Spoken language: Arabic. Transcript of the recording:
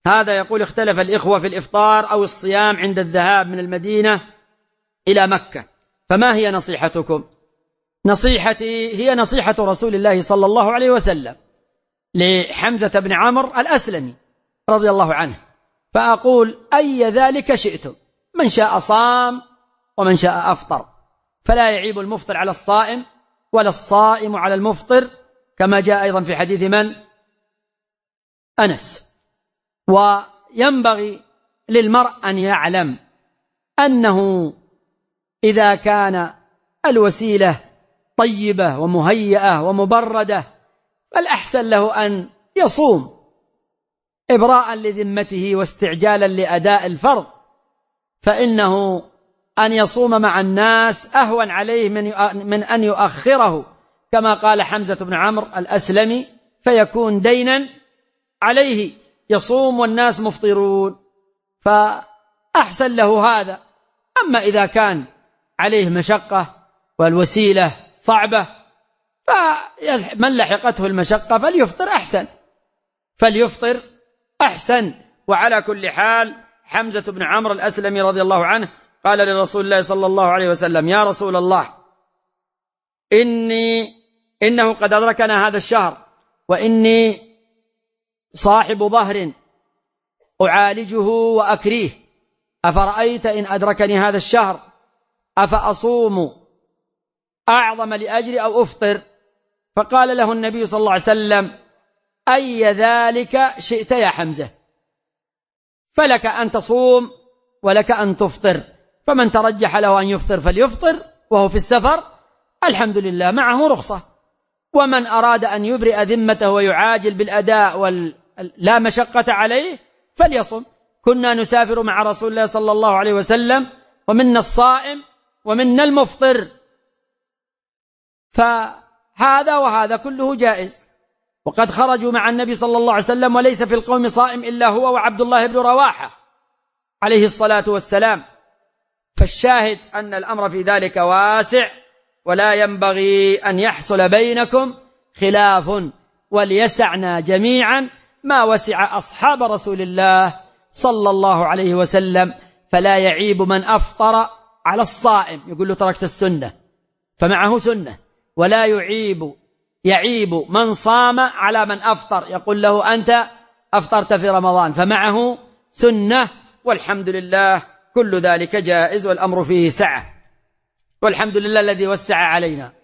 هذا يقول اختلف الإخوة في الإفطار أو الصيام عند الذهاب من المدينة إلى مكة، فما هي نصيحتكم؟ نصيحتي هي نصيحة رسول الله صلى الله عليه وسلم لحمزة بن عمرو الأسلمي رضي الله عنه، فأقول أي ذلك شئتم، من شاء صام ومن شاء أفطر، فلا يعيب المفطر على الصائم ولا الصائم على المفطر، كما جاء أيضا في حديث من؟ أنس. وينبغي للمرء أن يعلم أنه إذا كان الوسيلة طيبة ومهيئة ومبردة فالأحسن له أن يصوم إبراء لذمته واستعجالا لأداء الفرض، فإنه أن يصوم مع الناس أهون عليه من أن يؤخره، كما قال حمزة بن عمرو الأسلمي، فيكون دينا عليه، يصوم والناس مفطرون، فأحسن له هذا. أما إذا كان عليه مشقة والوسيلة صعبة فمن لحقته المشقة فليفطر أحسن. وعلى كل حال حمزة بن عمرو الأسلمي رضي الله عنه قال لرسول الله صلى الله عليه وسلم: يا رسول الله، إنه قد أدركنا هذا الشهر وإني صاحب ظهر أعالجه وأكريه، أفرأيت إن أدركني هذا الشهر أفأصوم أعظم لأجري أو أفطر؟ فقال له النبي صلى الله عليه وسلم: أي ذلك شئت يا حمزة، فلك أن تصوم ولك أن تفطر، فمن ترجح له أن يفطر فليفطر وهو في السفر، الحمد لله معه رخصة، ومن أراد أن يبرئ ذمته ويعاجل بالأداء لا مشقة عليه فليصم. كنا نسافر مع رسول الله صلى الله عليه وسلم ومنا الصائم ومنا المفطر، فهذا وهذا كله جائز. وقد خرجوا مع النبي صلى الله عليه وسلم وليس في القوم صائم إلا هو وعبد الله بن رواحة عليه الصلاة والسلام، فالشاهد أن الأمر في ذلك واسع، ولا ينبغي أن يحصل بينكم خلاف، وليسعنا جميعا ما وسع أصحاب رسول الله صلى الله عليه وسلم، فلا يعيب من أفطر على الصائم يقول له تركت السنة فمعه سنة، ولا يعيب من صام على من أفطر يقول له أنت أفطرت في رمضان فمعه سنة، والحمد لله كل ذلك جائز، والأمر فيه سعة، والحمد لله الذي وسع علينا.